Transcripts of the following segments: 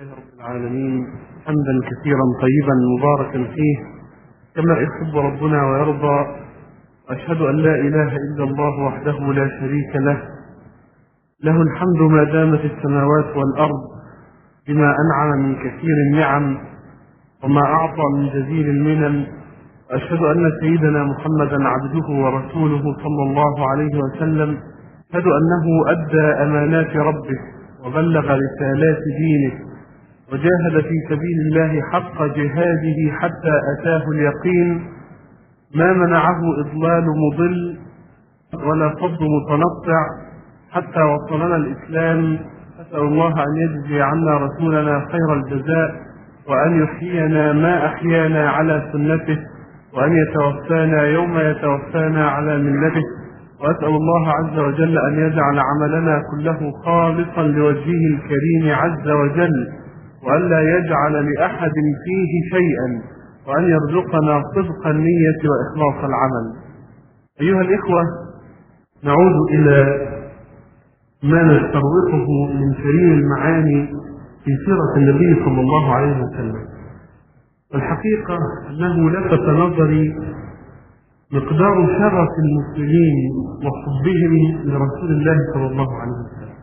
لله رب العالمين حمدا كثيرا طيبا مباركا فيه كما يحب ربنا ويرضى. أشهد أن لا إله إلا الله وحده لا شريك له، له الحمد ما دامت السماوات والأرض، بما أنعم من كثير النعم وما أعطى من جزيل المنن. أشهد أن سيدنا محمدا عبده ورسوله صلى الله عليه وسلم، أشهد أنه أدى أمانات ربه وبلغ رسالات دينه وجاهد في سبيل الله حق جهاده حتى أتاه اليقين، ما منعه إضلال مضل ولا صد متنطع حتى وصلنا الإسلام. أسأل الله أن يجزي عنا رسولنا خير الجزاء، وأن يحيينا ما أحيانا على سنته، وأن يتوفانا يوم يتوفانا على ملته. وأسأل الله عز وجل أن يجعل عملنا كله خالصا لوجهه الكريم عز وجل، وأن لا يجعل لأحد فيه شيئا، وأن يرزقنا صدق النية وإخلاص العمل. أيها الإخوة، نعود إلى ما نستروقه من كريم المعاني في سيرة النبي صلى الله عليه وسلم. والحقيقة أنه لفت نظري مقدار شرف المسلمين وحبهم لرسول الله صلى الله عليه وسلم،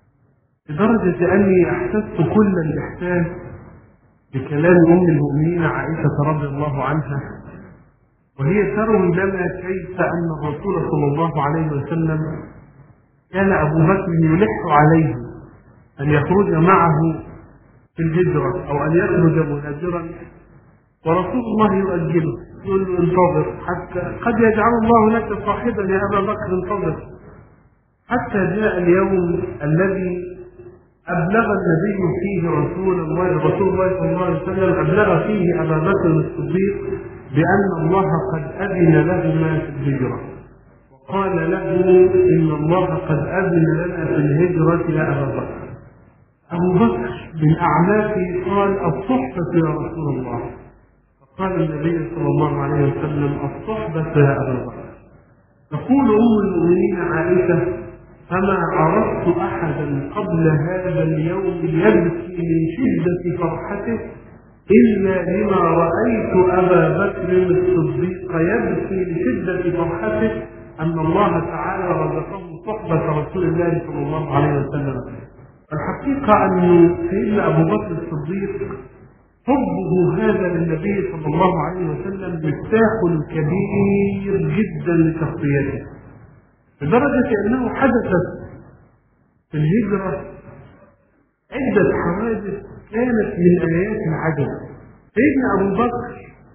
لدرجة أني أحسست كل الإحساس بكلام أم المؤمنين عائشة رضي الله عنها، وهي تروي لنا كيف أن الرسول صلى الله عليه وسلم كان أبو بكر يلح عليه أن يخرج معه في الهجرة أو أن يخرج مهاجرا، ورسول الله يؤجله، يقول له انتظر حتى قد يجعل الله لك صاحبا يا أبا بكر، انتظر. حتى جاء اليوم الذي أبلغ النبي فيه رسول الله صلى الله عليه وسلم، أبلغ فيه أبا بكر الصديق بأن الله قد أذن لهما في الهجرة، وقال له إن الله قد أذن لنا في الهجرة يا أبا بكر. أبو بكر من أعماقه قال الصحبة يا رسول الله، فقال النبي صلى الله عليه وسلم الصحبة يا أبا بكر. تقول أم المؤمنين عائشة فما عرفت أحدا قبل هذا اليوم يبكي من شدة فرحته إلا لما رأيت أبا بكر الصديق يبكي لشدة فرحته أن الله تعالى رزقه صحبة رسول الله صلى الله عليه وسلم. الحقيقة أن سيدنا أبو بكر الصديق حبه هذا للنبي صلى الله عليه وسلم مفتاح كبير جدا لشخصيته، لدرجة أنه حدثت في الهجرة عدة حوادث كانت من آيات العجب. سيدنا أبو بكر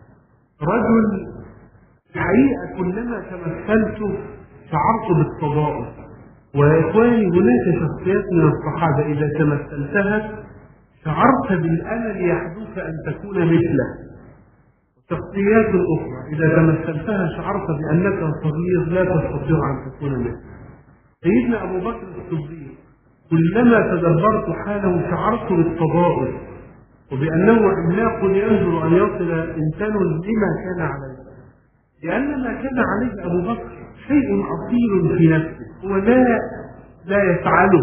رجل الحقيقة كلما تمثلته شعرت بالتضاؤل، ويا إخواني هناك شخصيات من الصحابة إذا تمثلتها شعرت بالأمل يحدث أن تكون مثله، وشخصيات أخرى إذا تمثلتها شعرت بأنك صغير لا تستطيع أن تكون مثله. سيدنا أبو بكر الصديق كلما تدبرت حاله شعرت بالتضاؤل، وبأنه عملاق ينظر أن يصل إنسان لما كان عليه، لأن ما كان عليه أبو بكر شيء أصيل في نفسه، هو لا يفعله،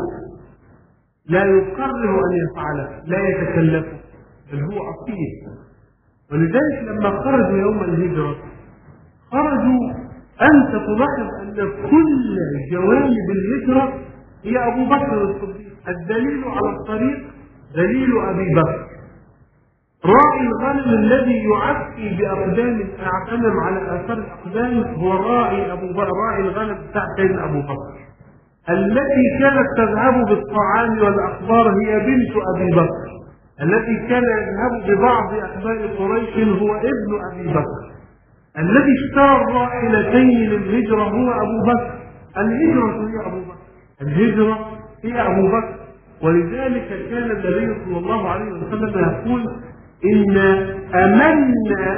لا يقرر أن يفعله، لا يتكلفه، بل هو أصيل. ولذلك لما خرجوا يوم الهجرة خرجوا، أنت تلاحظ أن كل جوانب الهجرة هي أبو بكر الصديق. الدليل على الطريق دليل أبي بكر، راعي الغنم الذي يعفي بأقدام الغنم على آثار الأقدام هو راعي الغنم بتاع سيدنا أبو بكر. التي كانت تذهب بالطعام والأخبار هي بنت أبي بكر. الذي كان يذهب ببعض أخبار قريش هو ابن أبي بكر. الذي اشترى الراحلتين للهجرة هو أبو بكر. الهجرة هي أبو بكر، الهجرة هي أبو بكر. ولذلك كان النبي صلى الله عليه وسلم يقول إن أمن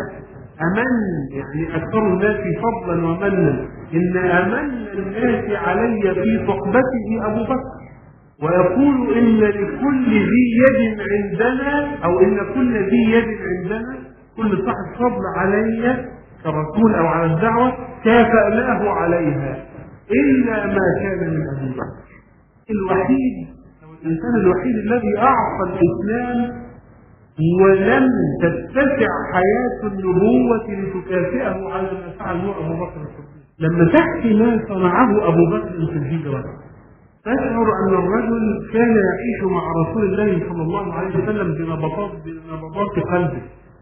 يعني أكثر الناس فضلا ومنا، إن أمن الناس علي في صحبته أبو بكر. ويقول إن لكل ذي يد عندنا، أو إن كل ذي يد عندنا، كل صاحب فضل علي كرسول أو على الدعوة كافأناه عليها إلا ما كان من أبي بكر. الوحيد الإنسان الوحيد الذي أعطى الإسلام ولم تتسع حياة النبوة لتكافئه على ما فعله أبو بكر الصديق. لما تحكي ما صنعه أبو بكر في الهجرة تشعر أن الرجل كان يعيش مع رسول الله صلى الله عليه وسلم بنبضات قلبه،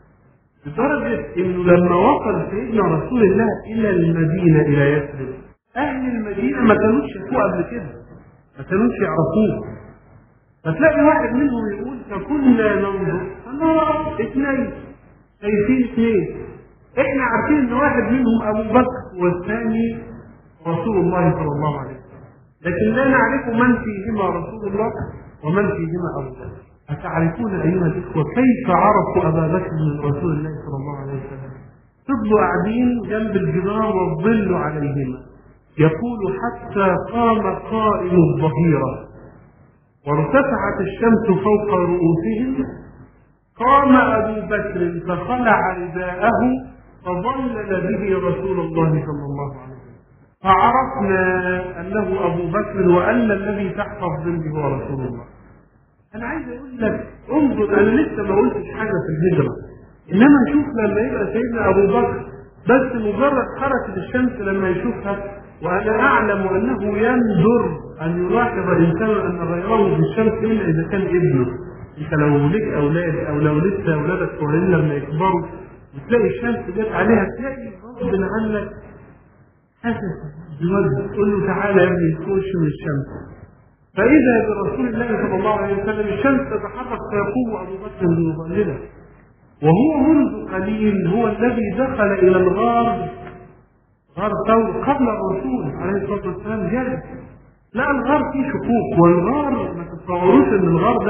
لدرجة أنه لما وصل سيدنا رسول الله إلى المدينة إلى يثرب، أهل المدينة ما كانوش يشوفوه قبل كده، ما كانوش يعرفوه. فتلاقي واحد منهم يقول فكنا ننظر فنرى اثنين شايفين اثنين، احنا عارفين ان واحد منهم ابو بكر والثاني رسول الله صلى الله عليه وسلم، لكن لا نعرف من فيهما رسول الله ومن فيهما ابو بكر. أتعرفون أيها الإخوة كيف عرفوا أبا بكر من رسول الله صلى الله عليه وسلم؟ فضلوا قاعدين جنب الجدار والظل عليهما، يقول حتى قام قائم الظهيرة وارتفعت الشمس فوق رؤوسهم، قام أبو بكر فخلع رداءه فظلل به رسول الله صلى الله عليه وسلم، فعرفنا أنه أبو بكر وأن الذي تحت الظل هو رسول الله. أنا عايز أقول لك انظر، أنا لسه ما قلتش حاجة في الهجرة، إنما شوف لما يبقى سيدنا أبو بكر بس مجرد حركة الشمس لما يشوفها، وأنا أعلم أنه يندر أن يلاحظ الإنسان أن غيره في الشمس إلا إذا كان ابنه. أنت لو لك أولاد أو لو لسه أولادك صغيرين لما يكبروا وتلاقي الشمس جت عليها تلاقي غصب عنك حاسس بوجه، تقول له تعالى يا ابني تخش من الشمس. فإذا برسول الله صلى الله عليه وسلم الشمس تتحرك فيقوم أبو بكر بمظلله، وهو منذ قليل هو الذي دخل إلى الغار، غار ثور، قبل الرسول عليه الصلاة والسلام جلس. لا، الغار فيه شقوق، والغار ما تتصوروش ان الغار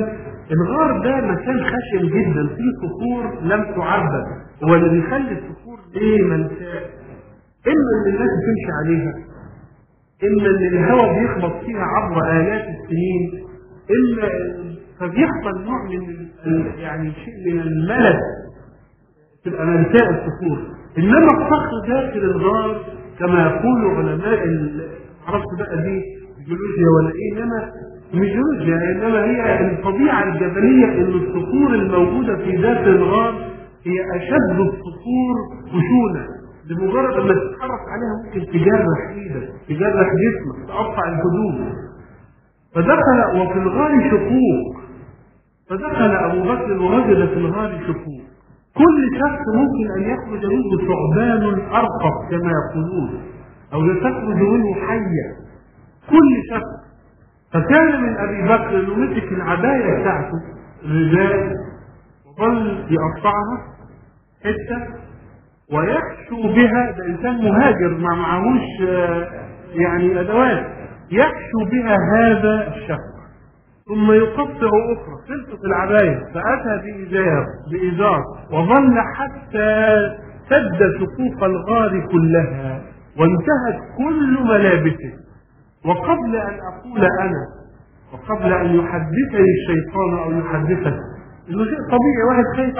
ده مكان خشن جدا فيه صخور لم تعبد. هو اللي بيخلي الصخور ليه منساء؟ اما ان الناس تمشي عليها، اما ان الهواء بيخبط فيها عبر آلاف السنين، اما فبيحصل نوع من يعني شيء من الملل تبقى منساء الصخور. انما الصخر داخل الغار كما يقول علماء معرفش بقى دي جيولوجيا ولا ايه، انما مش جيولوجيا، انما هي الطبيعه الجبليه ان الصخور الموجوده في داخل الغار هي اشد الصخور خشونه، بمجرد ما تتحرك عليها ممكن تجرح ايدك، تجرح جسمك، تقطع الهدوم. فدخل وفي الغار شقوق، فدخل ابو بكر ووجد في الغار شقوق. كل شخص ممكن ان يخرج منه ثعبان ارقص كما يقولون، او تخرج منه حيه، كل شخص. فكان من ابي بكر انه مسك العبايه بتاعته الرداء وظل يقطعها حته ويحشو بها، ده انسان مهاجر ما معهوش يعني ادوات، يحشو بها هذا الشخص ثم يقطع اخرى خلطه العبايه، فاتى بازار وظل حتى سد شقوق الغار كلها وانتهت كل ملابسه. وقبل ان اقول انا وقبل ان يحدثني الشيطان او يحدثك انه شيء طبيعي، واحد خايف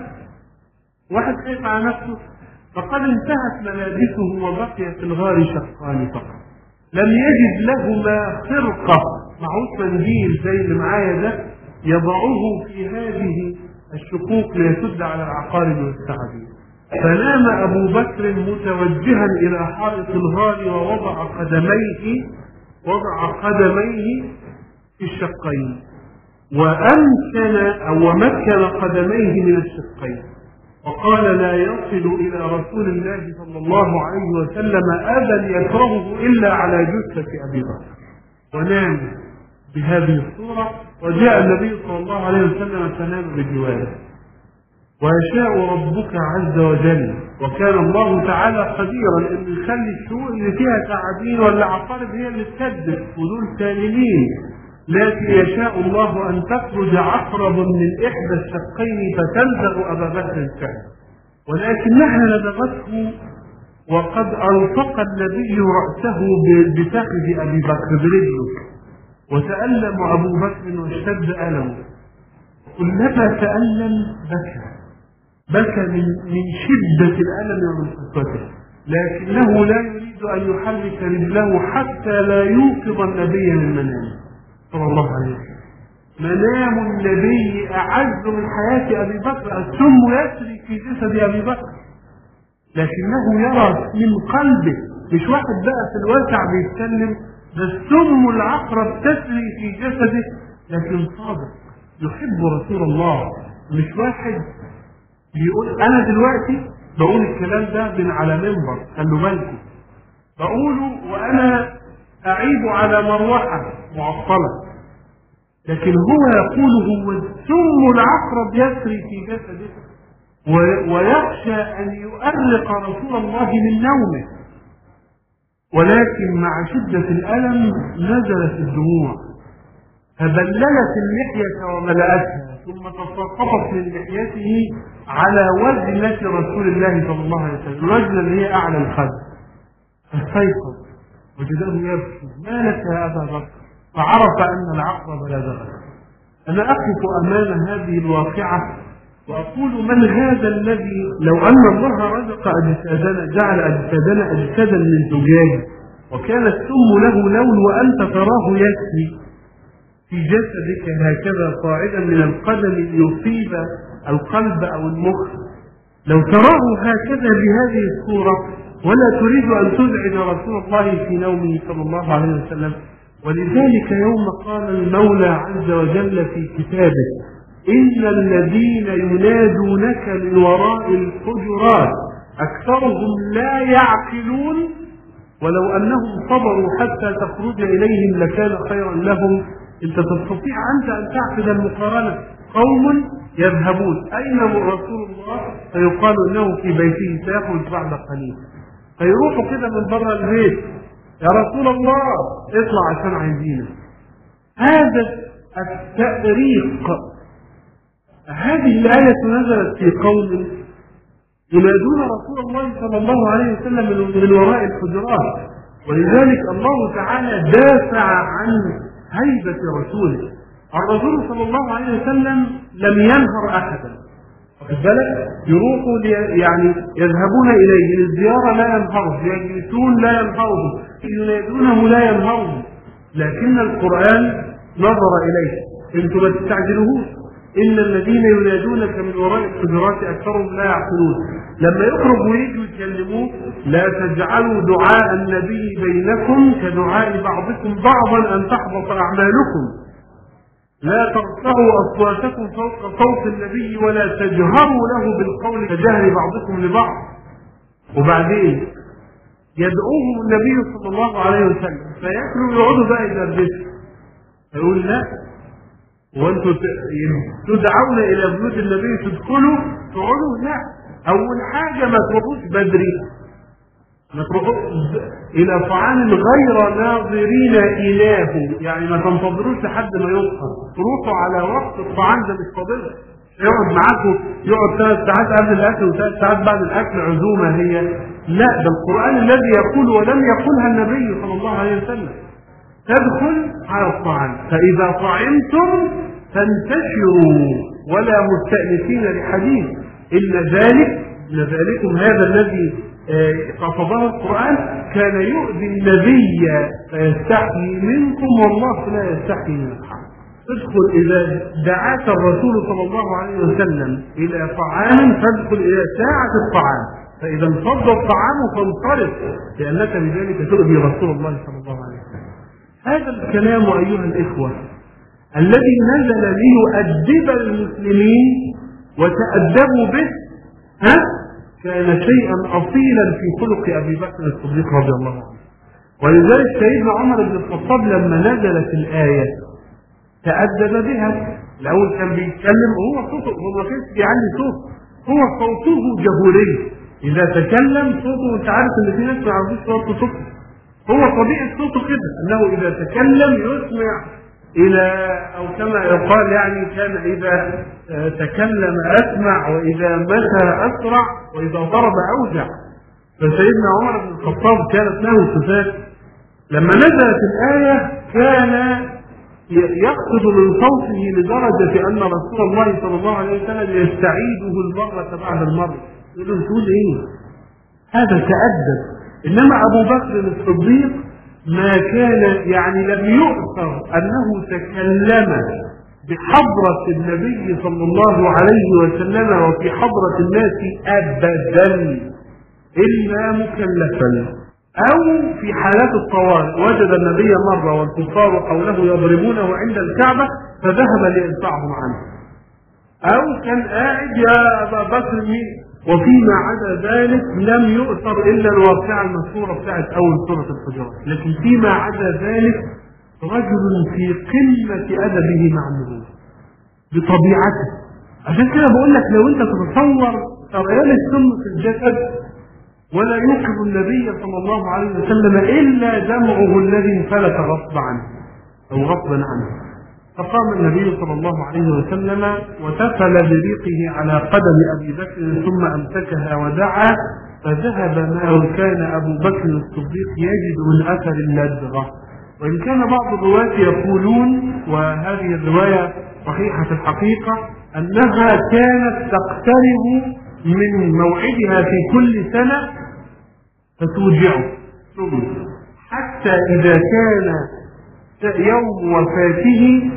على نفسه، فقد انتهت ملابسه وبقي في الغار شقان فقط، لم يجد لهما خرقه، معوش منديل زي اللي معايا ده يضعه في هذه الشقوق ليسد على العقارب والثعابين. فنام ابو بكر متوجها الى حائط الغار ووضع قدميه في الشقين، ومكن قدميه من الشقين، وقال لا يصل الى رسول الله صلى الله عليه وسلم اذى يكرهه الا على جثه ابي بكر. ونام بهذه الصوره، وجاء النبي صلى الله عليه وسلم فنام بجواره. ويشاء ربك عز وجل، وكان الله تعالى قديرا ان يخلي الشؤون اللي فيها تعابين ولا عقارب هي اللي تكذب ودول سالمين، لكن يشاء الله ان تخرج عقرب من احدى الشقين فتلدغ ابا بكر فعلا، ولكنها لدغته وقد الصق النبي راسه بفخذ ابي بكر برجله، وتألم ابو بكر واشتد ألمه، كلما تألم بكى من شدة الألم ومن قسوته، لكنه لا يريد أن يحرك رجله حتى لا يوقظ النبي من منامه صلى الله عليه وسلم. منام النبي أعز من حياة أبي بكر، السم يسري في جسد أبي بكر، لكنه يرى من قلبه، مش واحد بقى في الواسع بيتكلم، ده السم العقرب تسري في جسده، لكن صادق يحب رسول الله، مش واحد بيقول أنا دلوقتي بقول الكلام ده من على منبر، خلوا بالكم بقوله وأنا أعيب على مروحة معطلة، لكن هو يقول هو السم العقرب يسري في جسده ويخشى أن يؤرق رسول الله من نومه، ولكن مع شدة الألم نزلت الدموع فبللت اللحية وملأتها، ثم تساقطت من لحيته على وجنة رسول الله صلى الله عليه وسلم، الوجنة اللي هي أعلى الخد، فاستيقظ وجده يبكي، ما لك يا أبا بكر؟ فعرف أن العقرب لا دخل. أنا أقف أمام هذه الواقعة وأقول من هذا الذي لو أن الله رزق أجسادنا جعل أجسادنا أجسادا من زجاج وكان السم له لون وأنت تراه يسري في جسدك هكذا صاعدا من القدم ليصيب القلب أو المخ، لو تراه هكذا بهذه الصورة ولا تريد أن تزعج رسول الله في نومه صلى الله عليه وسلم. ولذلك يوم قال المولى عز وجل في كتابه إن الذين ينادونك من وراء الحجرات أكثرهم لا يعقلون ولو أنهم صبروا حتى تخرج إليهم لكان خيرا لهم. أنت تستطيع أنت أن تعقد المقارنة، قوم يذهبون أين رسول الله فيقال إنه في بيته سيخرج بعد قليل، فيروحوا كده من بره البيت يا رسول الله اطلع عشان عايزينك. هذا التأريق. هذه الآية نزلت في قوم ينادون رسول الله صلى الله عليه وسلم من وراء الحجرات، ولذلك الله تعالى دافع عن هيبة رسوله. الرسول صلى الله عليه وسلم لم ينهر أحدا، واخد بالك؟ يروحوا يعني يذهبون إليه للزيارة لا ينهرهم، يجلسون لا ينهرهم، ينادونه لا ينهرهم، لكن القرآن نظر إليه. انتم ما تستعجلوهوش، إن الذين ينادونك من وراء الحجرات أكثرهم لا يعقلون. لما يخرجوا ويجوا يتكلموه لا تجعلوا دعاء النبي بينكم كدعاء بعضكم بعضا أن تحبط أعمالكم، لا ترفعوا أصواتكم فوق صوت النبي ولا تجهروا له بالقول كجهر بعضكم لبعض. وبعدين يدعوهم النبي صلى الله عليه وسلم فيأكلوا ويقعدوا بقى يدردشوا، فيقول لا وانتم تدعون الى بيوت النبي تدخلوا تقعدوا؟ لا، اول حاجه ما تروحوش بدري، ما تروحوش الى طعام غير ناظرين اليه، يعني ما تنتظروش لحد ما يدخل، تروحوا على وقت الطعام ده مش فاضل، يقعد معاكم يقعد 3 ساعات قبل الاكل و3 ساعات بعد الاكل عزومه هي، لا، ده القران الذي يقول ولم يقلها النبي صلى الله عليه وسلم تدخل على الطعام فإذا طعمتم فانتشروا ولا مستأنسين لحديث إن ذلكم هذا الذي قصده القرآن كان يؤذي النبي فيستحيي منكم والله لا يستحيي من الحق. تدخل إذا دعاك الرسول صلى الله عليه وسلم إلى طعام فادخل إلى ساعة الطعام، فإذا انفض الطعام فانصرف لأنك بذلك تؤذي رسول الله صلى الله عليه وسلم. هذا الكلام أيها الإخوة الذي نزل ليؤدب المسلمين وتأدبوا به كان شيئا أصيلا في خلق أبي بكر الصديق رضي الله عنه. ولذلك سيدنا عمر بن الخطاب لما نزلت الآية تأدب بها. الأول كان بيتكلم وهو صوته، هو ما كانش بيعلي صوته، هو صوته جهوري، إذا تكلم صوته، أنت عارف إن في ناس ما يعرفوش صوته، هو طبيعة صوته كده أنه إذا تكلم يسمع إلى، أو كما يقال يعني كان إذا تكلم أسمع وإذا مشى أسرع وإذا ضرب أوجع. فسيدنا عمر بن الخطاب كانت له صفات. لما نزلت الآية كان يقصد من صوته لدرجة أن رسول الله صلى الله عليه وسلم يستعيده المرة بعد المرة، يقول له تقول إيه؟ هذا تأدب. إنما أبو بكر الصديق ما كان، يعني لم يؤثر أنه تكلم بحضرة النبي صلى الله عليه وسلم وفي حضرة الناس أبدا إلا مكلفا، أو في حالات الطوارئ وجد النبي مرة والكفار حوله يضربونه عند الكعبة فذهب ليدفعهم عنه، أو كان قاعد يا أبا بكر وفيما عدا ذلك لم يؤثر إلا الواقعة المشهورة بتاعت أول سورة الحجرات. لكن فيما عدا ذلك رجل في قمة أدبه مع النبوة بطبيعته. عشان كده بقول لك لو أنت تتصور سريان السم في الجسد ولا يوقظ النبي صلى الله عليه وسلم إلا دمعه الذي انفلت غصب عنه أو غصبا عنه، فقام النبي صلى الله عليه وسلم وتفل بريقه على قدم أبي بكر ثم أمسكها ودعا، فذهب ما كان أبو بكر الصديق يجد من أثر اللدغة. وإن كان بعض الرواة يقولون، وهذه الرواية صحيحة الحقيقة، أنها كانت تقترب من موعدها في كل سنة فتوجعه حتى إذا كان يوم وفاته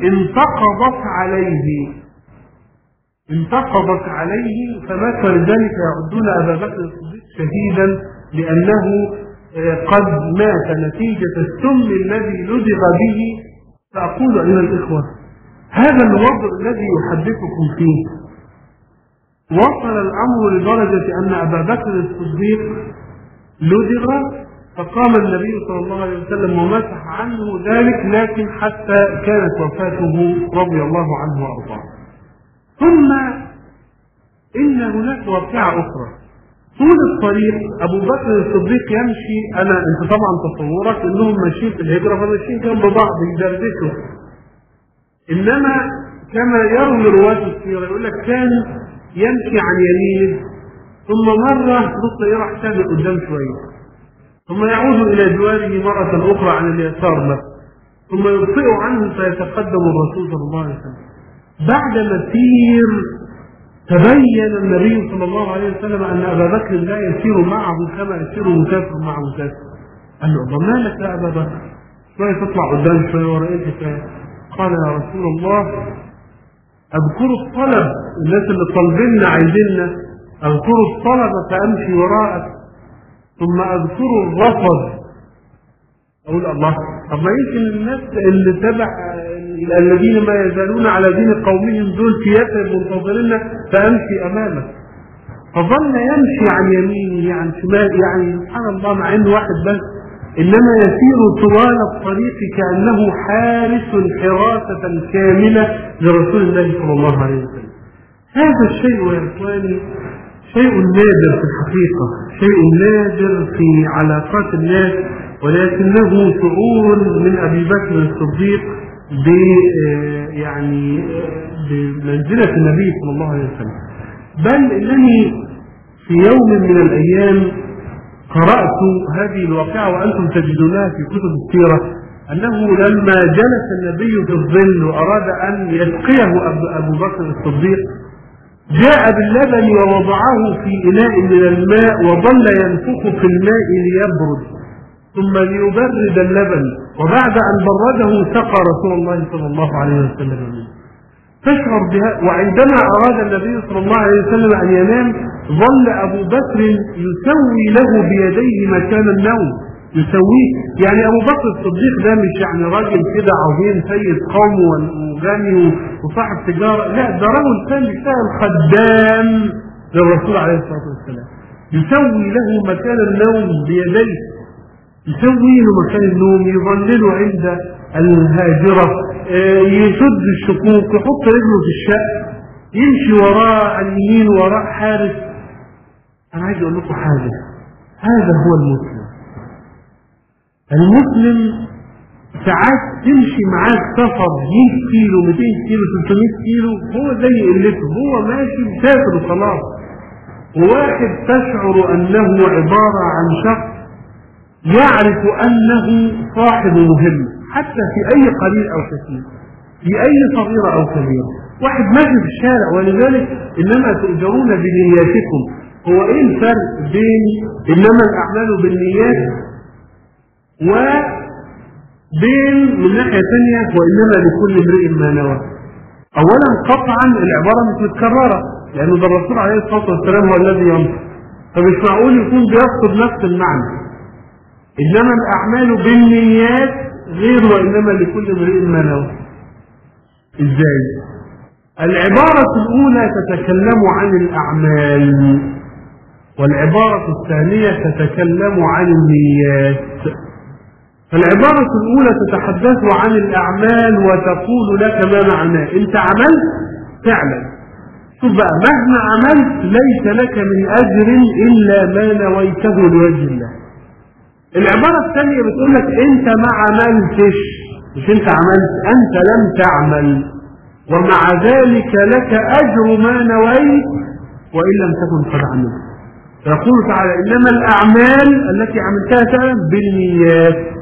انتقضت عليه فمات. ولذلك يعدون أبا بكر الصديق شهيدا لأنه قد مات نتيجة السم الذي لدغ به. فأقول أيها الإخوة هذا الوضع الذي يحدثكم فيه وصل الأمر لدرجة أن أبا بكر الصديق لدغ فقام النبي صلى الله عليه وسلم ومسح عنه ذلك، لكن حتى كانت وفاته رضي الله عنه وأرضاه. ثم إن هناك واقعة أخرى طول الطريق أبو بكر الصديق يمشي. أنت طبعا تصورك أنهم ماشيين في الهجرة فماشيين جنب بعض يدردشوا، إنما كما يروي رواة السيرة يقول لك كان يمشي عن يمينه ثم مرة بص يروح سابق قدام شوية ثم يعود إلى جواره مرة أخرى عن اليسار له ثم يبطئ عنه فيتقدم الرسول صلى الله عليه وسلم. بعد مسير تبين النبي صلى الله عليه وسلم أن أبا بكر لا يسير معه كما يسير مسافر مع مسافر. قال له ضمانك يا أبا بكر شوية تطلع قدام شوية ورا إيه كفاية؟ قال يا رسول الله أذكر الطلب، الناس اللي طالبيننا عايزيننا، أذكر الطلب فأمشي وراءك، ثم أذكر الرفض أقول الله طب ما يمكن الناس اللي تبع الذين ما يزالون على دين قومهم دول في يثرب منتظرين فأمشي أمامك. فظل يمشي عن يمينه عن شمال، يعني سبحان الله مع إنه واحد بس إنما يسير طوال الطريق كأنه حارس حراسة كاملة لرسول الله صلى الله عليه وسلم. هذا الشيء يا إخواني شيء نادر في الحقيقة، شيء نادر في علاقات الناس، ولكنه شعور من أبي بكر الصديق يعني بمنزلة النبي صلى الله عليه وسلم. بل إنني في يوم من الأيام قرأت هذه الواقعة وأنتم تجدونها في كتب السيرة، أنه لما جلس النبي في الظل وأراد أن يسقيه أبو بكر الصديق جاء باللبن ووضعه في إناء من الماء وظل ينفخ في الماء ليبرد ثم ليبرد اللبن، وبعد أن برده سقى رسول الله صلى الله عليه وسلم منه. تشعر بها. وعندما أراد النبي صلى الله عليه وسلم أن ينام ظل أبو بكر يسوي له بيديه مكان النوم، يسويه. يعني أبو بكر الصديق ده مش يعني راجل كده عظيم سيد قوم وغني وصاحب تجارة، لا ده رجل كان بيشتغل خدام للرسول عليه الصلاة والسلام، يسوي له مكان النوم بيديه، يسوي له مكان النوم، يظلله عند الهاجرة، يشد الشكوك، يحط رجله في الشق، يمشي وراء عن اليمين وراء حارس. أنا عايز أقول لكم حاجة، هذا هو المسلم. المسلم ساعات تمشي معاك سفر 100 كيلو 200 كيلو 300 كيلو هو زي قلته، هو ماشي مسافر وخلاص. وواحد تشعر أنه عبارة عن شخص يعرف أنه صاحب مهم حتى في أي قليل أو كثير، في أي صغيرة أو كبيرة. واحد ماشي في الشارع، ولذلك إنما تؤجرون بنياتكم. هو إيه الفرق بين إنما الأعمال بالنيات وبين من ناحية ثانية وإنما لكل امرئ ما نوى؟ اولا قطعا العباره مش متكرره، لانه ده الرسول عليه الصلاه والسلام هو الذي ينطق، فمش معقول يكون بيقصد نفس المعنى. انما الاعمال بالنيات غير وانما لكل امرئ ما نوى. ازاي؟ العباره الاولى تتكلم عن الاعمال، والعباره الثانيه تتكلم عن النيات. فالعباره الاولى تتحدث عن الاعمال وتقول لك ما معناه. انت عملت فعلا، شوف بقى، مهما عملت ليس لك من اجر الا ما نويته لوجه الله. العباره الثانيه بتقول لك انت ما عملتش، مش انت عملت، انت لم تعمل، ومع ذلك لك اجر ما نويت وان لم تكن قد عملت. يقول تعالى انما الاعمال التي عملتها بالنيات،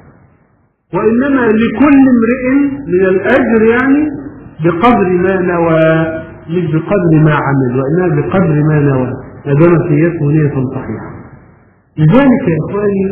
وانما لكل امرئ من الاجر يعني بقدر ما نوى، مش بقدر ما عمل، وانما بقدر ما نوى، ما دامت نيته نيه صحيحه. لذلك يا اخواني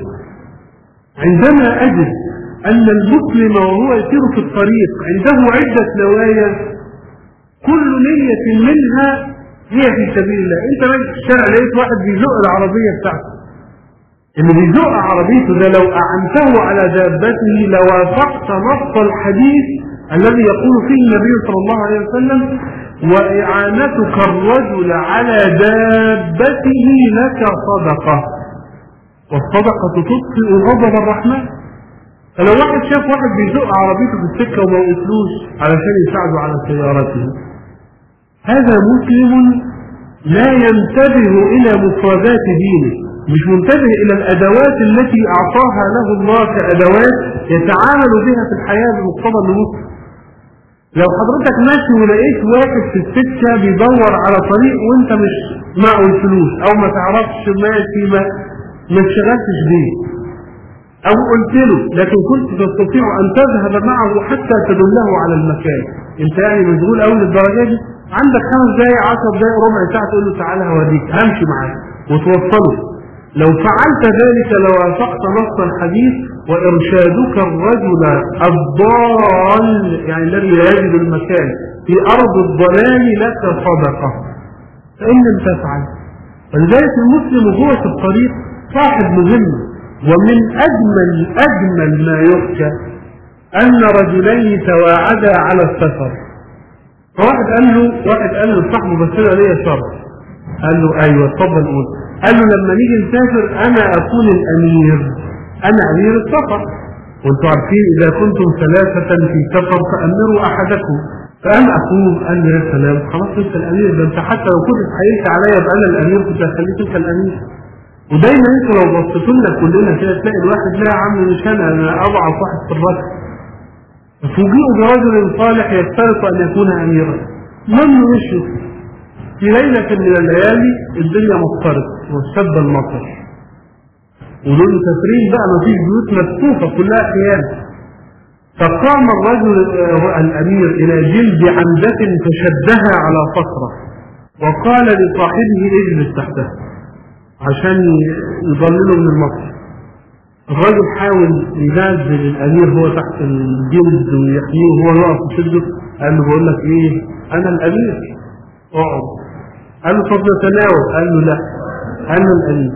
عندما اجد ان المسلم وهو يسير في الطريق عنده عده نوايا كل نيه منها هي في سبيل الله. انت ماشي في الشارع لقيت واحد بيزق العربيه بتاعته، اللي بيزق عربيته ده لو اعنته على دابته لوافقت نص الحديث الذي يقول فيه النبي صلى الله عليه وسلم واعانتك الرجل على دابته لك صدقه، والصدقه تطفئ غضب الرحمن. فلو واحد شاف واحد بيزق عربيته في السكه وما وقفلوش علشان يساعده على سيارته، هذا مسلم لا ينتبه الى مفردات دينه، مش منتبه الى الادوات التي اعطاها له الله كادوات يتعامل بها في الحياه بمقتضى النصوص. لو حضرتك ماشي ولقيت واحد في السكه بيدور على طريق وانت مش معه الفلوس او ما تعرفش ماشي ما اشتغلتش بيه او قلت له لكن كنت تستطيع ان تذهب معه حتى تدله على المكان، انت يعني مشغول قوي للدرجه دي، عندك 5 دقائق 10 دقائق ربع ساعه تقول له تعالى هوريك، همشي معاك وتوصله. لو فعلت ذلك لوافقت نص الحديث وارشادك الرجل الضال يعني الذي لا يجد المكان في ارض الضلال لك صدقه، فان لم تفعل. ولذلك المسلم وهو في الطريق صاحب مهمه. ومن اجمل ما يحكى ان رجلين تواعدا على السفر، فواحد قال له صاحبه بس انا ليا شرط، قال له ايوه اتفضل قول. قال له لما نيجي نسافر انا اكون الامير، انا امير السفر، وانتم عارفين اذا كنتم 3 في سفر فامروا احدكم، فانا اقوم. قال له يا سلام، خلاص انت الامير، ده انت حتى لو كنت اتحايلت عليا يبقى انا الامير كنت هخليك انت الامير. ودايما انتوا لو بصيتوا لنا كلنا كده تلاقي الواحد لا يا عم مش انا اضعف واحد في الركب، فوجئوا برجل صالح يفترض ان يكون اميرا. من مشوا في ليله من الليالي الدنيا مطرت واشتد المطر، ودول مسافرين بقى مفيش بيوت مكتوفه كلها خيام، فقام الرجل الامير الى جلد عمدة فشدها على صخره وقال لصاحبه اجلس تحتها عشان يضلله من المطر. الرجل حاول ينزل الامير هو تحت الجلد ويحميه وهو يقف يشده، قال له بقول لك ايه انا الامير اقعد. قال له طب نتناول، قال له لا انا الامير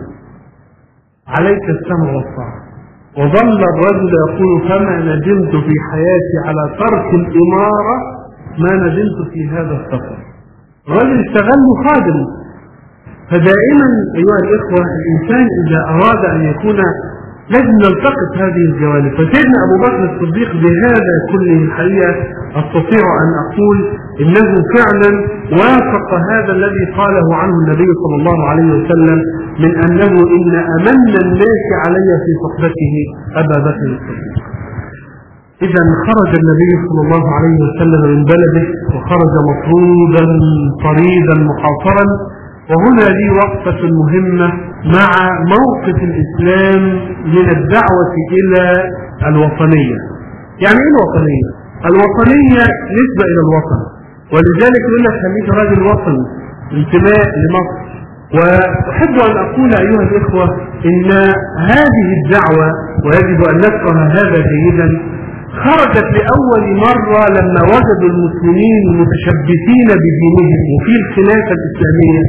عليك السمع والطاعه. وظل الرجل يقول فما ندمت في حياتي على ترك الاماره ما ندمت في هذا السفر. الرجل اشتغل خادم. فدائما ايها الاخوه الانسان اذا اراد ان يكون لازم نلتقط هذه الجوانب. فسيدنا ابو بكر الصديق بهذا كله الحقيقه استطيع ان اقول انه فعلا وافق هذا الذي قاله عنه النبي صلى الله عليه وسلم من انه ان امن الناس علي في صحبته ابا بكر الصديق. اذا خرج النبي صلى الله عليه وسلم من بلده وخرج مطرودا طريدا محاصرا. وهنا لي وقفة مهمة مع موقف الإسلام من الدعوة إلى الوطنية. يعني إيه الوطنية؟ الوطنية نسبة إلى الوطن، ولذلك يقول لك خليك راجل وطن، انتماء لمصر. وأحب أن أقول أيها الإخوة إن هذه الدعوة ويجب أن نفهم هذا جيدا خرجت لأول مرة لما وجدوا المسلمين متشبثين بدينهم وفي الخلافة الإسلامية،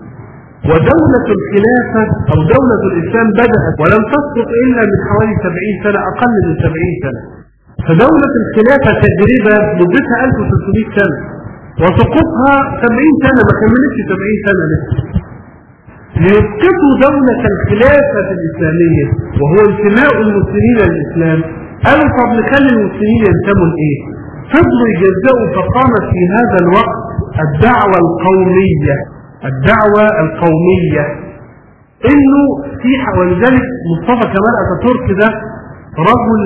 ودولة الخلافة أو دولة الإسلام بدأت ولم تسقط إلا من حوالي 70 سنة، أقل من 70 سنة. فدولة الخلافة تجربة مدتها 1300 سنة، وسقوطها 70 سنة، ما كملتش 70 سنة لسه. ليسقطوا دولة الخلافة الإسلامية وهو انتماء المسلمين للإسلام، قالوا طب نخلي المسلمين ينتموا لإيه؟ فضلوا يجزئوا، فقامت في هذا الوقت الدعوة القومية. الدعوة القومية إنه في، ولذلك مصطفى كمال أتاتورك ده رجل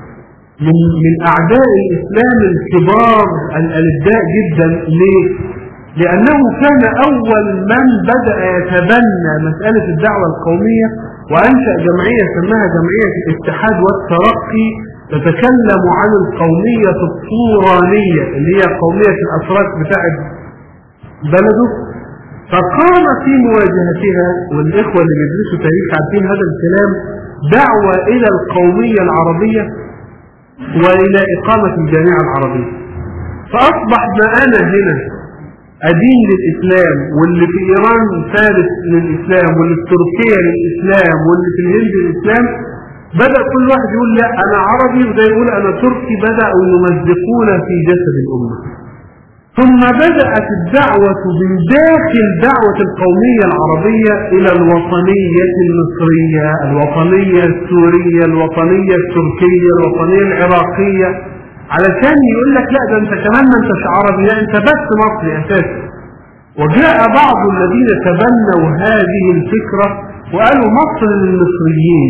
من أعداء الإسلام الكبار الألداء جدا. ليه؟ لأنه كان أول من بدأ يتبنى مسألة الدعوة القومية، وأنشأ جمعية سماها جمعية الاتحاد والترقي، تتكلم عن القومية الطورانية اللي هي قومية الأتراك بتاعت بلده. فقام في مواجهتها، والإخوة اللي بيدرسوا تاريخ عارفين هذا الكلام، دعوة إلى القومية العربية وإلى إقامة الجامعة العربية. فأصبح ما أنا هنا أدين للإسلام، واللي في إيران ثالث للإسلام، واللي في تركيا للإسلام، واللي في الهند للإسلام. بدأ كل واحد يقول لا أنا عربي، وده يقول أنا تركي. بدأوا يمزقون في جسد الأمة. ثم بدأت الدعوة من داخل دعوة القومية العربية إلى الوطنية المصرية، الوطنية السورية، الوطنية التركية، الوطنية العراقية، علشان يقول لك لا ده انت كمان ما انتش عربي، لا انت بس مصري اساسا. وجاء بعض الذين تبنوا هذه الفكرة وقالوا مصر للمصريين،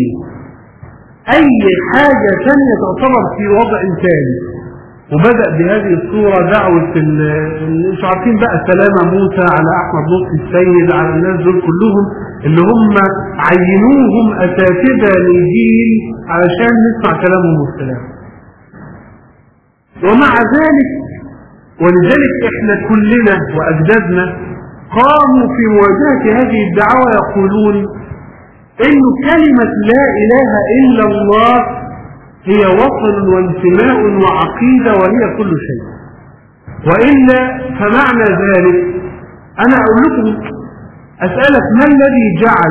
اي حاجة ثانية تعتبر في وضع ثاني. وبدأ بهذه الصورة دعوة مش عارفين بقى سلامة موسى على احمد لطفي السيد على الناس دول كلهم اللي هم عينوهم اساتذة للجيل علشان نسمع كلامهم والسلام. ومع ذلك ولذلك احنا كلنا واجدادنا قاموا في مواجهة هذه الدعوة يقولون ان كلمة لا اله الا الله هي وطن وانتماء وعقيدة وهي كل شيء. وإلا فمعنى ذلك أنا أقول لكم أسألك ما الذي جعل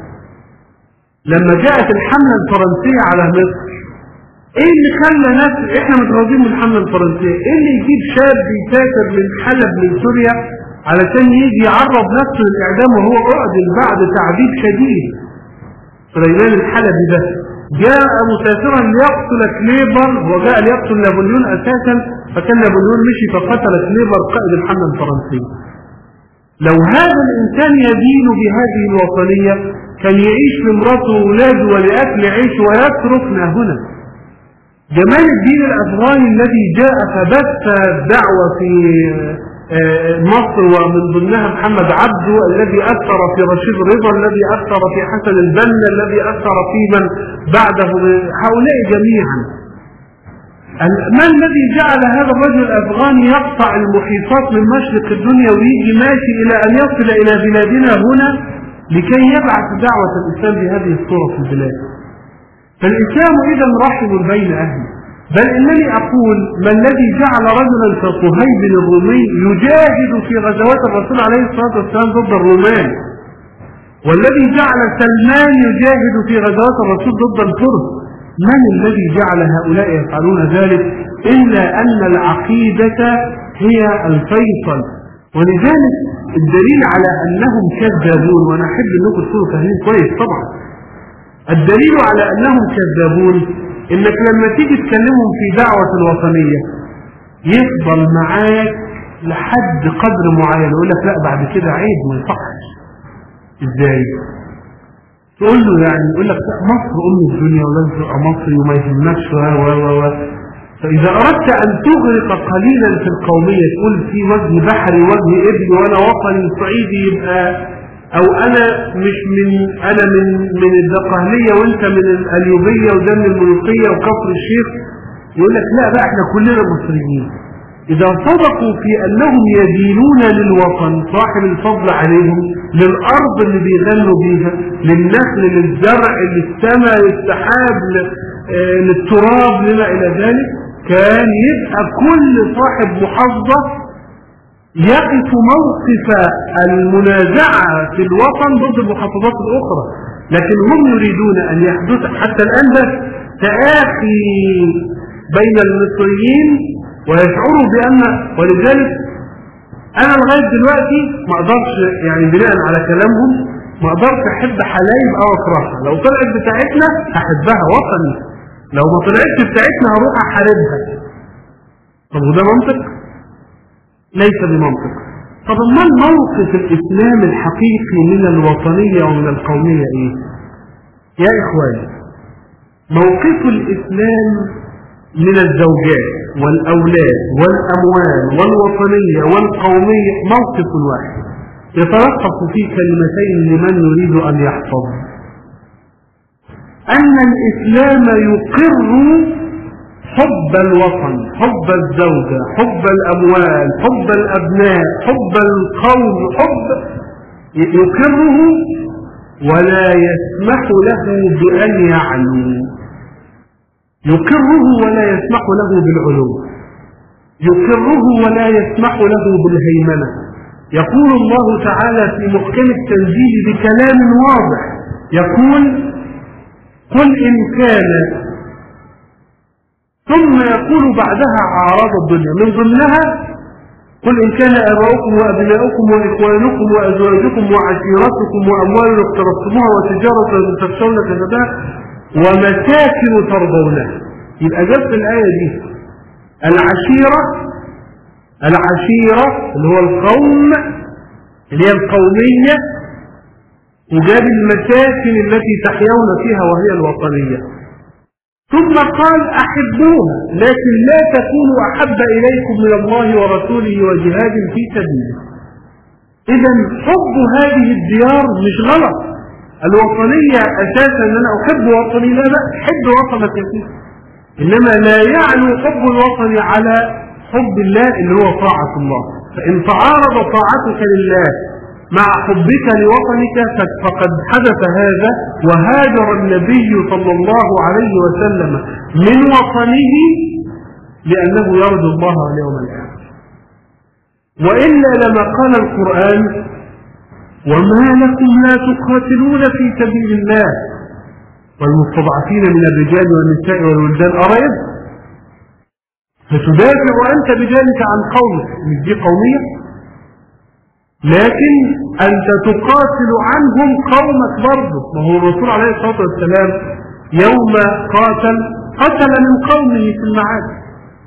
لما جاءت الحملة الفرنسية على مصر، ايه اللي خلى ناس احنا متغاظين من الحملة الفرنسية؟ ايه اللي يجيب شاب يسافر من حلب من سوريا علشان يجي يعرض نفسه للإعدام وهو أعدم بعد تعذيب شديد؟ سليمان الحلبي ده جاء مسافرا ليقتل كليبر، وجاء ليقتل نابليون اساسا، فكان نابليون مشي فقتل كليبر قائد الحملة الفرنسية. لو هذا الانسان يدين بهذه الوطنية كان يعيش لمراته وولاده ولأكل عيش ويتركنا هنا. جمال الدين الأفغاني الذي جاء فبث الدعوة في مصر، ومن ضمنها محمد عبده الذي أثر في رشيد رضا، الذي أثر في حسن البنا، الذي أثر في من بعده، هؤلاء جميعا. ما الذي جعل هذا الرجل الأفغاني يقطع المحيطات من مشرق الدنيا ويجي ماشي إلى أن يصل إلى بلادنا هنا لكي يبعث دعوة الإسلام بهذه الصورة في البلاد؟ فالإسلام إذا رحم بين أهله. بل إنني أقول ما الذي جعل رجلا كصهيب الرومي يجاهد في غزوات الرسول عليه الصلاة والسلام ضد الرومان، والذي جعل سلمان يجاهد في غزوات الرسول ضد الفرس؟ من الذي جعل هؤلاء يفعلون ذلك إلا أن العقيدة هي الفيصل. ولذلك الدليل على أنهم كذابون، وأنا أحب أنكم تكونوا فاهمين كويس طبعا، الدليل على أنهم كذابون إنك لما تيجي تكلمهم في دعوة الوطنية يفضل معاك لحد قدر معين، يقول لك لا بعد كده عيب ما يصحش. إزاي؟ تقول له يعني يقول لك مصر أم الدنيا ولازم تبقى مصري وما يهمكش فإذا أردت أن تغرق قليلا في القومية تقول في وجه بحري وجه ابني وأنا وطني صعيدي، يبقى أو أنا مش من الدقهلية وأنت من الأليوبية وده من الملوكية وكفر الشيخ، يقول لك لا بقى احنا كلنا مصريين. إذا صدقوا في أنهم يدينون للوطن صاحب الفضل عليهم، للأرض اللي بيغنوا بيها، للنخل، للزرع، للسماء، للسحاب، للتراب، لما إلى ذلك، كان يبقى كل صاحب محافظة يقف موقف المنازعة في الوطن ضد المحافظات الأخرى، لكن هم يريدون أن يحدث حتى الآن بس تآخي بين المصريين ويشعروا بأن، ولذلك أنا لغاية دلوقتي ما أقدرش يعني بناء على كلامهم ما أقدرش أحب حلايب أو أكرهها، لو طلعت بتاعتنا أحبها وطني، لو ما طلعتش بتاعتنا هروح أحاربها. طب وده منطق؟ ليس بمنطق. طب ما الموقف الإسلام الحقيقي من الوطنية ومن القومية إيه؟ يا إخواني، موقف الإسلام من الزوجات والأولاد والأموال والوطنية والقومية موقف واحد يتلخص في كلمتين لمن يريد أن يحفظ: أن الإسلام يقر حب الوطن، حب الزوجة، حب الأموال، حب الأبناء، حب القوم، يقره ولا يسمح له بأن يعلو، يقره ولا يسمح له بالعلو، يقره ولا يسمح له بالهيمنة. يقول الله تعالى في محكم التنزيل بكلام واضح، يقول: قل إن كان، ثم يقول بعدها أعراض الدنيا من ضمنها: قل إن كان آباؤكم وأبناؤكم وإخوانكم وأزواجكم وعشيرتكم وأموال اقترفتموها وتجارة تخشون كسادها ومساكن ترضونها. يبقى جبت الآية دي العشيرة اللي هو القوم، اللي هي القومية، وجاب المساكن التي تحيون فيها وهي الوطنية. ثم قال: أحبوها لكن لا تكونوا أحب إليكم من الله ورسوله وجهاد في سبيله. إذا حب هذه الديار مش غلط، الوطنية أساسا أن أنا أحب وطني، لا أحب وطنك كثير، إنما لا يعلو حب الوطن على حب الله اللي هو طاعة الله. فإن تعارض طاعتك لله مع حبك لوطنك فقد حدث هذا، وهاجر النبي صلى الله عليه وسلم من وطنه لأنه يرجو الله واليوم الآخر. وإلا لما قال القرآن: وما لكم لا تقاتلون في سبيل الله والمستضعفين من الرجال والنساء والولدان أريد فتدافع أنت بذلك عن قومك. مش دي قومية؟ لكن أنت تقاتل عنهم قومك برضه. ما هو الرسول عليه الصلاة والسلام يوم قتل من قومه في المعارك،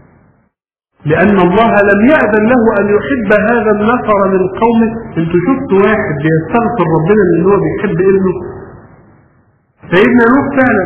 لأن الله لم يأذن له أن يحب هذا النفر من قومه. انتوا شفتوا واحد بيستغفر ربنا لأن هو بيحب ابنه؟ سيدنا نوح فعلا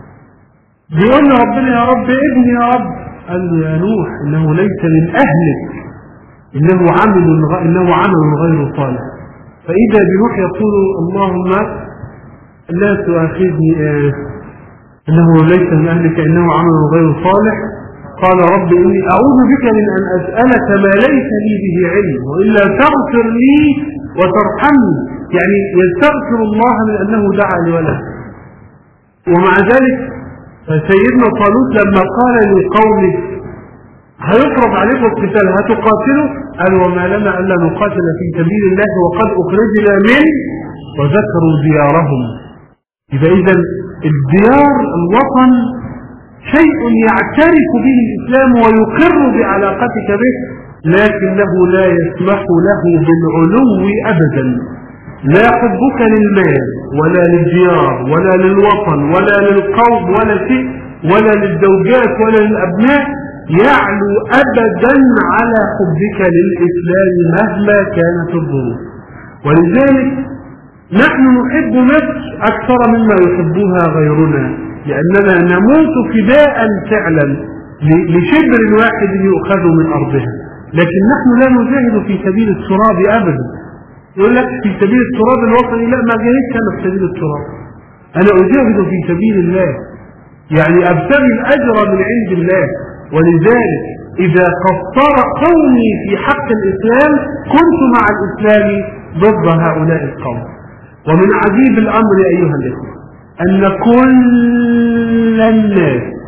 بيقول لربنا: يا رب ابني يا رب. قال له: يا نوح إنه ليس من أهلك، إنه عمل غير صالح. فإذا بنوح يقول: اللهم لا تؤاخذني، إنه ليس من أهلك إنه عمل غير صالح. قال: رب إني أعوذ بك من أن أسألك ما ليس لي به علم وإلا تغفر لي وترحمني. يعني يستغفر الله من أنه دعا لولد. ومع ذلك سيدنا طالوت لما قال لقومه: هيفرض عليكم القتال هتقاتلوا؟ قال: وما لنا ألا نقاتل في سبيل الله وقد أخرجنا منه، وذكروا ديارهم. إذا الديار الوطن شيء يعترف به الإسلام ويقر بعلاقتك به، لكنه لا يسمح له بالعلو أبدا. لا حبك للمال ولا للديار ولا للوطن ولا للقوم ولا شيء ولا للزوجات ولا للأبناء يعلو أبدا على حبك للإسلام مهما كانت الظروف. ولذلك نحن نحب مصر أكثر مما يحبها غيرنا، لأننا نموت فداء فعلا لشبر واحد يؤخذ من أرضها. لكن نحن لا نجاهد في سبيل التراب أبدا. يقول لك في سبيل التراب الوطني، لا، ما جاهدش أنا في سبيل التراب، أنا أجاهد في سبيل الله، يعني أبتغي الأجر من عند الله. ولذلك إذا قصر قومي في حق الإسلام كنت مع الإسلام ضد هؤلاء القوم. ومن عجيب الأمر أيها الإخوة أن كل الناس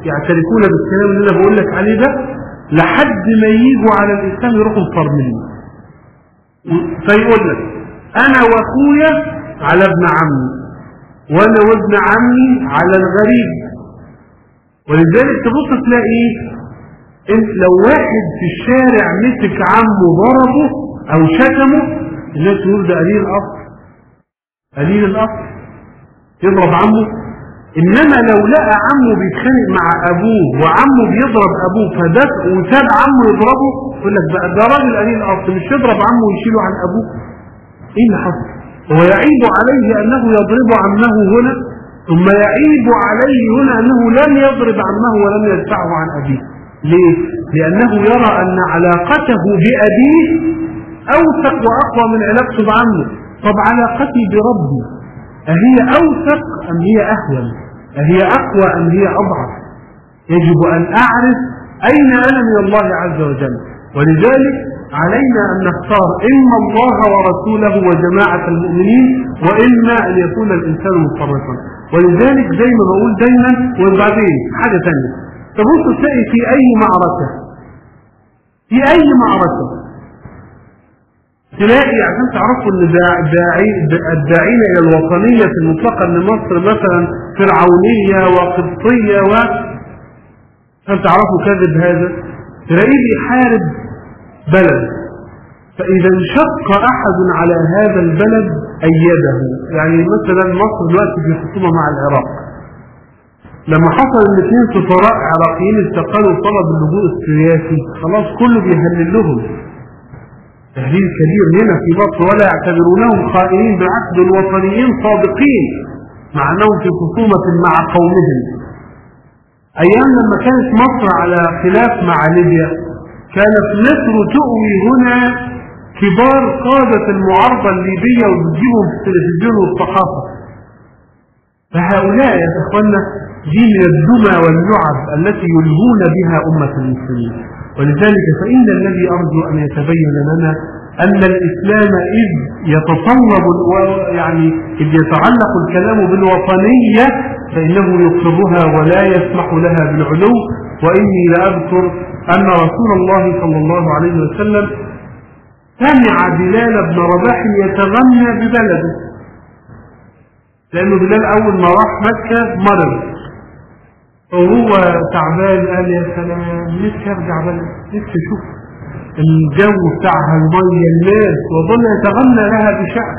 يعترفون بالكلام اللي انا بقول لك عليه ده لحد ما ييجوا على الاسلام يروحوا مفرمين. فيقول لك انا واخويا على ابن عمي، وانا وابن عمي على الغريب. ولذلك تبص تلاقي انت لو واحد في الشارع مسك عمه ضربه او شتمه الناس تقول ده قليل الاصل، قليل الاصل يضرب عمه. انما لو لقى عمه بيتخانق مع ابوه وعمه بيضرب ابوه وساب عمه يضربه يقول لك بقى ده راجل قليل الاصل، مش يضرب عمه ويشيله عن ابوه. ايه اللي حصل؟ هو يعيب عليه انه يضرب عمه هنا، ثم يعيب عليه هنا انه لم يضرب عمه ولم يدفعه عن ابيه. ليه؟ لانه يرى ان علاقته بابيه اوثق واقوى من علاقته بعمه. طب علاقتي بربي أهي أوثق أم هي أهون؟ أهي أقوى أم هي أضعف؟ يجب أن أعرف أين أنا من الله عز وجل. ولذلك علينا أن نختار إما الله ورسوله وجماعة المؤمنين، وإما أن يكون الإنسان مفرطا. ولذلك زي ما بقول دايما. وبعدين حاجة ثانية، تبص تلاقي في أي معركة تلاقي عشان تعرفوا ان الداعين الى الوطنية المطلقة ان مصر مثلا فرعونية وقبطية عشان تعرفوا كذب هذا، تلاقيه بيحارب بلد، فاذا انشق احد على هذا البلد ايده. يعني مثلا مصر دلوقتي في خصومة مع العراق، لما حصل ان 2 سفراء عراقيين استقالوا طلب اللجوء السياسي، خلاص كله بيهلل لهم تهليل كبير هنا في مصر، ولا يعتبرونهم خائنين، بالعكس دول وطنيين صادقين مع انهم في خصومة مع قومهم. ايام لما كانت مصر على خلاف مع ليبيا كانت مصر تؤوي هنا كبار قادة المعارضة الليبية وتجيبهم في التلفزيون والصحافة. فهؤلاء يا اخوانا دي من الدمى واللعب التي يلهون بها أمة المسلمين. ولذلك فإن الذي أرجو أن يتبين لنا أن الإسلام إذ يتطلب إذ يتعلق الكلام بالوطنية فإنه يقربها ولا يسمح لها بالعلو. وإني لأذكر أن رسول الله صلى الله عليه وسلم سمع بلال بن رباح يتغنى ببلده، لأنه بلال أول ما راح مكة مرض وهو تعبان، قال يا سلام نفسي ارجع بلد، نفسي اشوف الجو بتاعها الميه الناس، وظل يتغنى لها بشعر.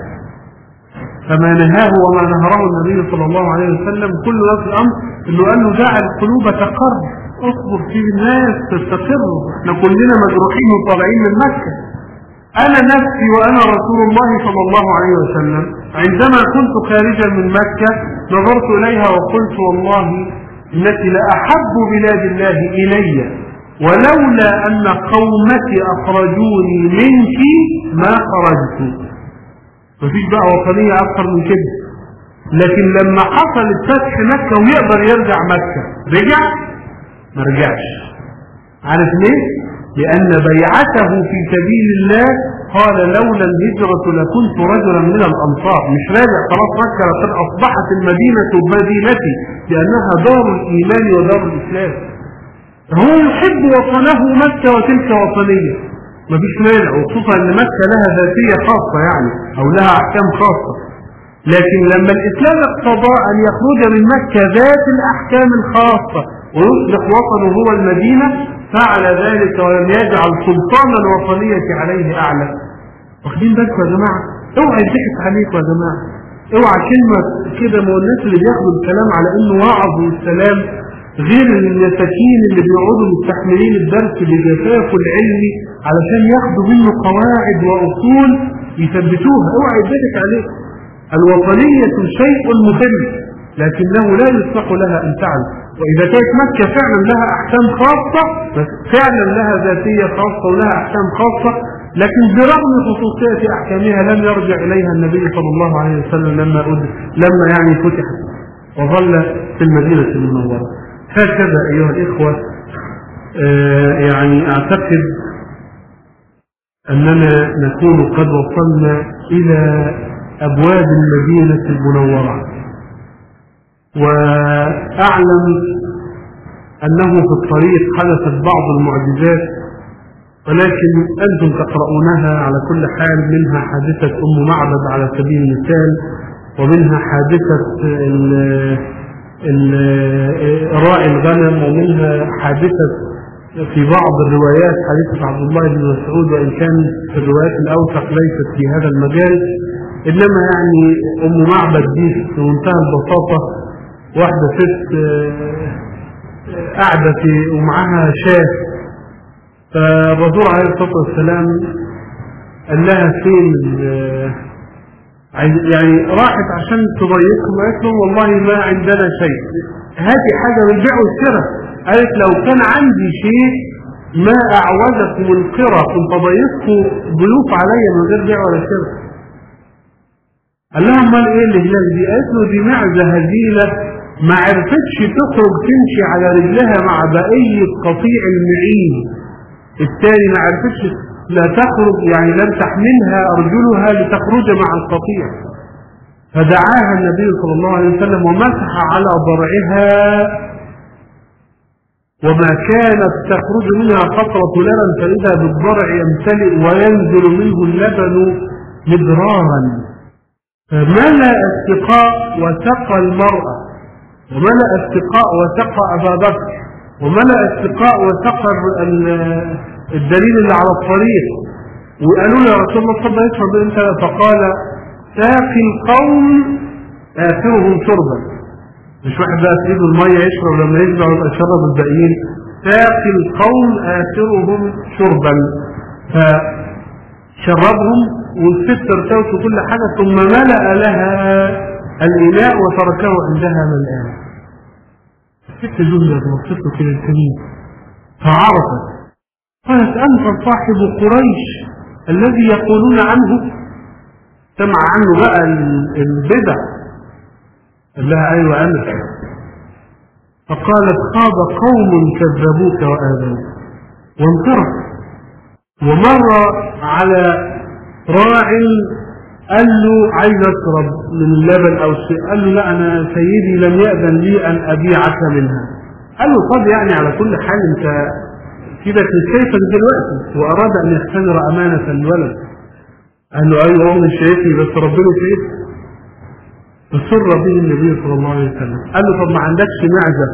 فما نهاه وما نهره النبي صلى الله عليه وسلم كل هذا الامر انه قال له دع القلوب تقر، اصبر في الناس تستقر، احنا كلنا مجروحين وطالعين من مكه. انا نفسي وانا رسول الله صلى الله عليه وسلم عندما كنت خارجا من مكه نظرت اليها وقلت والله إنك لأحب بلاد الله إلي، ولولا أن قومتي أخرجوني منك ما خرجت. مفيش بقى وطنية أكثر من كده. لكن لما حصل فتح مكة ويقدر يرجع مكة رجع؟ ما رجعش. عارف ليه؟ لأن بيعته في سبيل الله قال لولا الهجرة لكنت رجلا من الأنصار. مش راجع خلاص مكة، لقد أصبحت المدينة مدينتي لأنها دار الإيمان ودار الإسلام. هو يحب وطنه مكة وتلك وطنية، مفيش مانع، وخصوصا أن مكة لها ذاتية خاصة أو لها أحكام خاصة. لكن لما الإسلام اقتضى أن يخرج من مكة ذات الأحكام الخاصة ويصبح وطنه هو المدينة فعل ذلك ولم يجعل سلطان الوطنية عليه أعلى. واخدين بالكم يا جماعة؟ اوعى يضحك عليكم يا جماعة، اوعى كلمة كده. ما الناس اللي بياخدوا الكلام على انه وعظ والسلام غير المساكين اللي بيقعدوا مستحملين الدرس بجفافه العلمي علشان ياخدوا منه قواعد وأصول يثبتوها. اوعى يضحك عليكم. الوطنية شيء مهم لكنه لا يصلح لها أن تعلم. وإذا كانت مكة فعلا لها أحكام خاصة، فعلا لها ذاتية خاصة ولها أحكام خاصة، لكن برغم خصوصية أحكامها لم يرجع إليها النبي صلى الله عليه وسلم لما فتحت وظل في المدينة المنورة. هكذا أيها الإخوة أعتقد أننا نكون قد وصلنا إلى أبواب المدينة المنورة. وأعلم أنه في الطريق حدثت بعض المعجزات، ولكن أنتم تقرؤونها على كل حال. منها حادثة أم معبد على سبيل المثال، ومنها حادثة راعي الغنم، ومنها حادثة في بعض الروايات حادثة عبد الله بن مسعود، وإن كان في الروايات الأوثق ليست في هذا المجال. إنما يعني أم معبد دي في منتهى البساطة واحدة ست قاعدة ومعها شاة، فالرسول عليه الصلاة والسلام قال لها فين، يعني راحت عشان تضيقهم، قالت لهم والله ما عندنا شيء، هذه حاجة من البيع والشراء. قالت لو كان عندي شيء ما أعوزكم القرى، كنت ضيقت ضيوف علي من غير بيع ولا شراء. قال لها امال ايه اللي هناك دي؟ قالت له دي معزة هزيلة ما عرفتش تخرج تمشي على رجلها مع بقية قطيع المعين الثاني، ما عرفتش لا تخرج، يعني لم تحملها أرجلها لتخرج مع القطيع. فدعاها النبي صلى الله عليه وسلم ومسح على ضرعها، وما كانت تخرج منها قطرة لبن فإذا بالضرع يمتلئ وينزل منه اللبن مدرارا. فملأ السقاء وسقى المرأة، وملأ السقاء وسقى أبا بكر، وملأ السقاء وسقى الدليل اللي على الطريق. وقالوا له يا رسول الله اتفضل اشرب انت، فقال ساقي القوم آخرهم شربا. مش واحد بقى في ايده الميه يشرب لما يشبع ويبقى شرب الباقيين، ساقي القوم آخرهم شربا. فشربهم والست ارتوت كل حاجه، ثم ملأ لها الإناء وتركه عندها ملآن. الست جملة بوصفه كده الكريم فعرفت، قالت أنت صاحب قريش الذي يقولون عنه، سمع عنه بقى البدع. قال لها أيوة أنا. فقالت خاب قوم كذبوك وآذوك، وانصرف. ومر على راع قال له عايز اشرب من اللبن او شيء، قال له لا انا سيدي لم يأذن لي ان ابيعك منها. قال له طب يعني على كل حال انت كده شايفك دلوقتي، واراد ان يختبر امانة الولد. قال له ايوه مش شايفني بس ربنا شايف. فسر به النبي صلى الله عليه وسلم. قال له طب ما عندكش معزة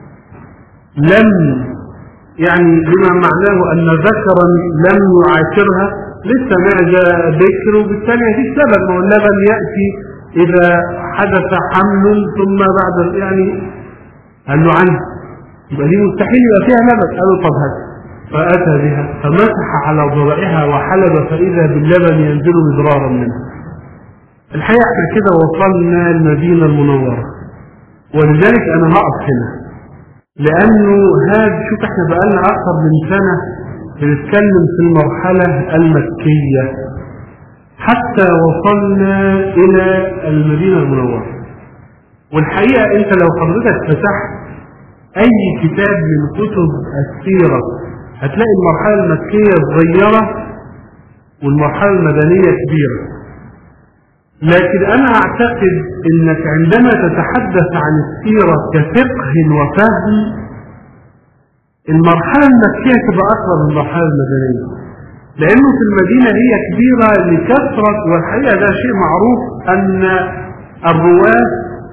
لم يعني بما معناه ان ذكرا لم يعاشرها، لسه معزة بكر، وبالتالي هذه السبب، ما هو اللبن يأتي إذا حدث حمل ثم بعد يعني. قال له عنه يبقى دي مستحيل يبقى فيها لبن. قال له طب هات. فأتى بها فمسح على ضرعها وحلب فإذا باللبن ينزل مضرارا منها. الحقيقة احنا كده وصلنا المدينة المنورة، ولذلك أنا هقف هنا لأنه هذا شوف احنا بقالنا أكثر من سنة بنتكلم في المرحلة المكية حتى وصلنا إلى المدينة المنورة. والحقيقة أنت لو حضرتك فتحت أي كتاب من كتب السيرة هتلاقي المرحلة المكية صغيرة والمرحلة المدنية كبيرة. لكن أنا أعتقد أنك عندما تتحدث عن السيرة كفقه وفهم، المرحلة المكية تبقى أكبر من المرحلة المدنية، لأنه في المدينة هي كبيرة لكثرة. والحقيقة ده شيء معروف أن الرواة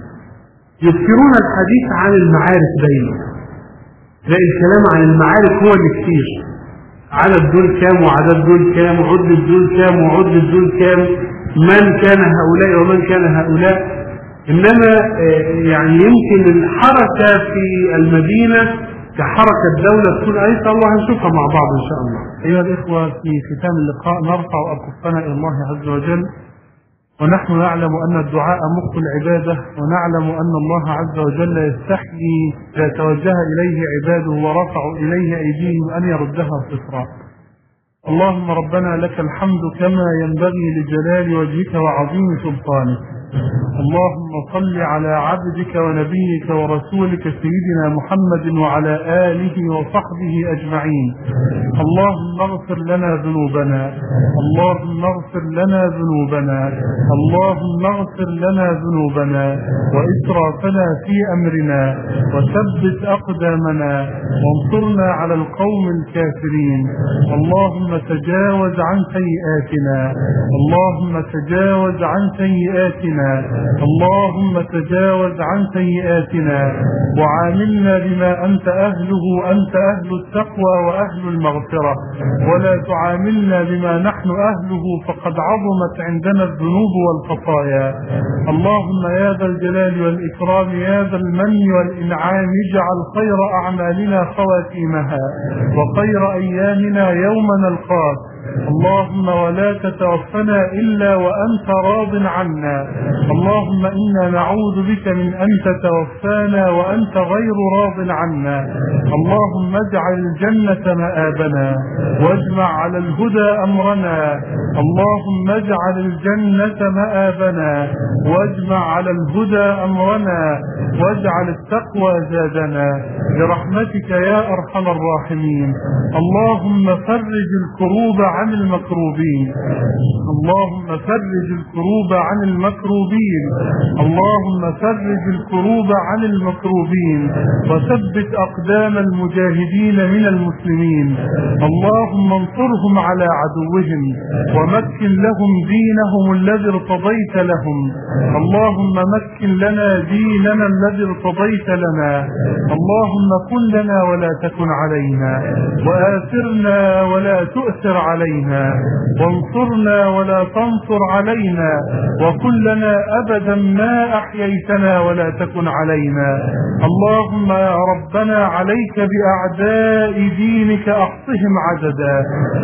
يكثرون الحديث عن المعارك دايما، تلاقي الكلام عن المعارك هو اللي كتير، عدد دول كام وعدد دول كام وعدد دول كام وعدد دول كام، من كان هؤلاء ومن كان هؤلاء. إنما يعني يمكن الحركة في المدينة كحركة الدولة تكون أيضا الله هنشوفها مع بعض إن شاء الله. أيها الإخوة، في ختام اللقاء نرفع أكفنا إلى الله عز وجل، ونحن نعلم أن الدعاء مخ العبادة، ونعلم أن الله عز وجل يستحيي إذا توجه إليه عباده ورفعوا إليه أيديهم أن يردها صفرا. اللهم ربنا لك الحمد كما ينبغي لجلال وجهك وعظيم سلطانك. اللهم صل على عبدك ونبيك ورسولك سيدنا محمد وعلى آله وصحبه أجمعين. اللهم اغفر لنا ذنوبنا، اللهم اغفر لنا ذنوبنا، اللهم اغفر لنا ذنوبنا وإسرافنا في أمرنا، وثبت أقدامنا وانصرنا على القوم الكافرين. اللهم تجاوز عن سيئاتنا، اللهم تجاوز عن سيئاتنا، اللهم تجاوز عن سيئاتنا، وعاملنا بما أنت أهله، أنت أهل التقوى وأهل المغفرة، ولا تعاملنا بما نحن أهله فقد عظمت عندنا الذنوب والخطايا. اللهم يا ذا الجلال والإكرام، يا ذا المن والإنعام، اجعل خير أعمالنا خواتيمها وخير أيامنا يوم نلقاك. اللهم ولا تتوفنا إلا وأنت راض عنا. اللهم إنا نعوذ بك من أن تتوفانا وأنت غير راض عنا. اللهم اجعل الجنة مآبنا واجمع على الهدى أمرنا. اللهم اجعل الجنة مآبنا واجمع على الهدى أمرنا، واجعل التقوى زادنا برحمتك يا أرحم الراحمين. اللهم فرج الكروب عن المكروبين، اللهم فرج الكروب عن المكروبين، اللهم فرج الكروب عن المكروبين، وثبت أقدام المجاهدين من المسلمين. اللهم انصرهم على عدوهم ومكن لهم دينهم الذي ارتضيت لهم. اللهم مكن لنا ديننا الذي ارتضيت لنا. اللهم كن لنا ولا تكن علينا، وآثرنا ولا تؤثر علينا، وانصرنا ولا تنصر علينا، وكن لنا أبدا ما أحييتنا ولا تكن علينا. اللهم يا ربنا عليك بأعداء دينك، أحصهم عددا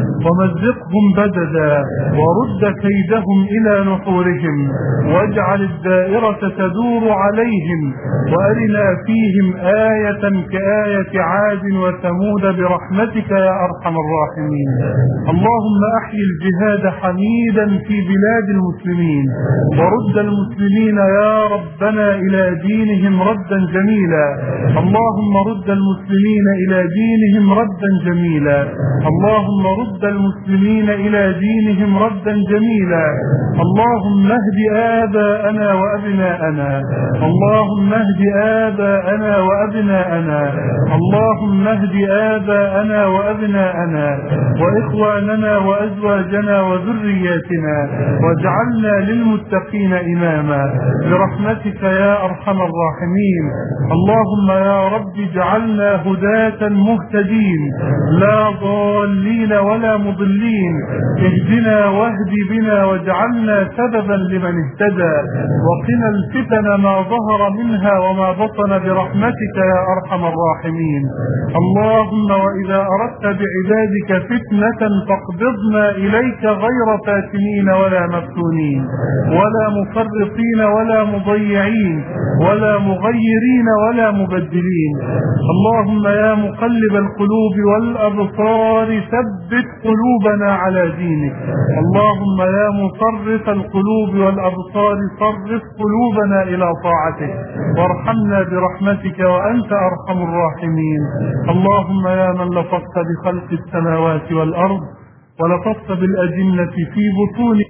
ومزقهم بددا، ورد كيدهم إلى نحورهم، واجعل الدائرة تدور عليهم، وأرنا فيهم آية كآية عاد وثمود برحمتك يا أرحم الراحمين. اللهم أحيي الجهاد حميدا في بلاد المسلمين، ورد المسلمين يا ربنا إلى دينهم ردا جميلا. اللهم رد المسلمين إلى دينهم ردا جميلا، اللهم رد المسلمين إلى دينهم ردا جميلا. اللهم اهد آباءنا وأبناءنا، اللهم اهد آباءنا وأبناءنا، اللهم اهد آباءنا وأبناءنا وإخواننا وأزواجنا وذرياتنا، واجعلنا للمتقين إماما برحمتك يا أرحم الراحمين. اللهم يا رب اجعلنا هداة مهتدين لا ضالين ولا مضلين. اهدنا واهد بنا واجعلنا سببا لمن اهتدى، وقنا الفتن ما ظهر منها وما بطن برحمتك يا أرحم الراحمين. اللهم وإذا أردت بعبادك فتنة فاقبضنا إليك غير فاتنين ولا مفتونين ولا مفرطين ولا مضيعين ولا مغيرين ولا مبدلين. اللهم يا مقلب القلوب والأبصار ثبت قلوبنا على دينك. اللهم يا مصرف القلوب والأبصار صرف قلوبنا إلى طاعتك، وارحمنا برحمتك وأنت أرحم الراحمين. اللهم يا من لطفت بخلق السماوات والأرض ولطفت بالأجنة في بطون